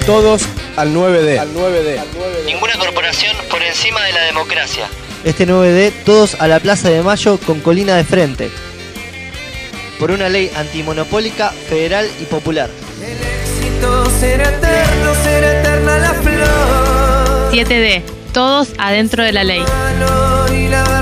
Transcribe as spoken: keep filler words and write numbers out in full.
Todos al nueve D. Al nueve D. Ninguna corporación por encima de la democracia. Este nueve D, todos a la Plaza de Mayo con Colina de frente. Por una ley antimonopólica, federal y popular. El éxito será eterno, será eterna la flor. siete D, todos adentro de la ley. Y la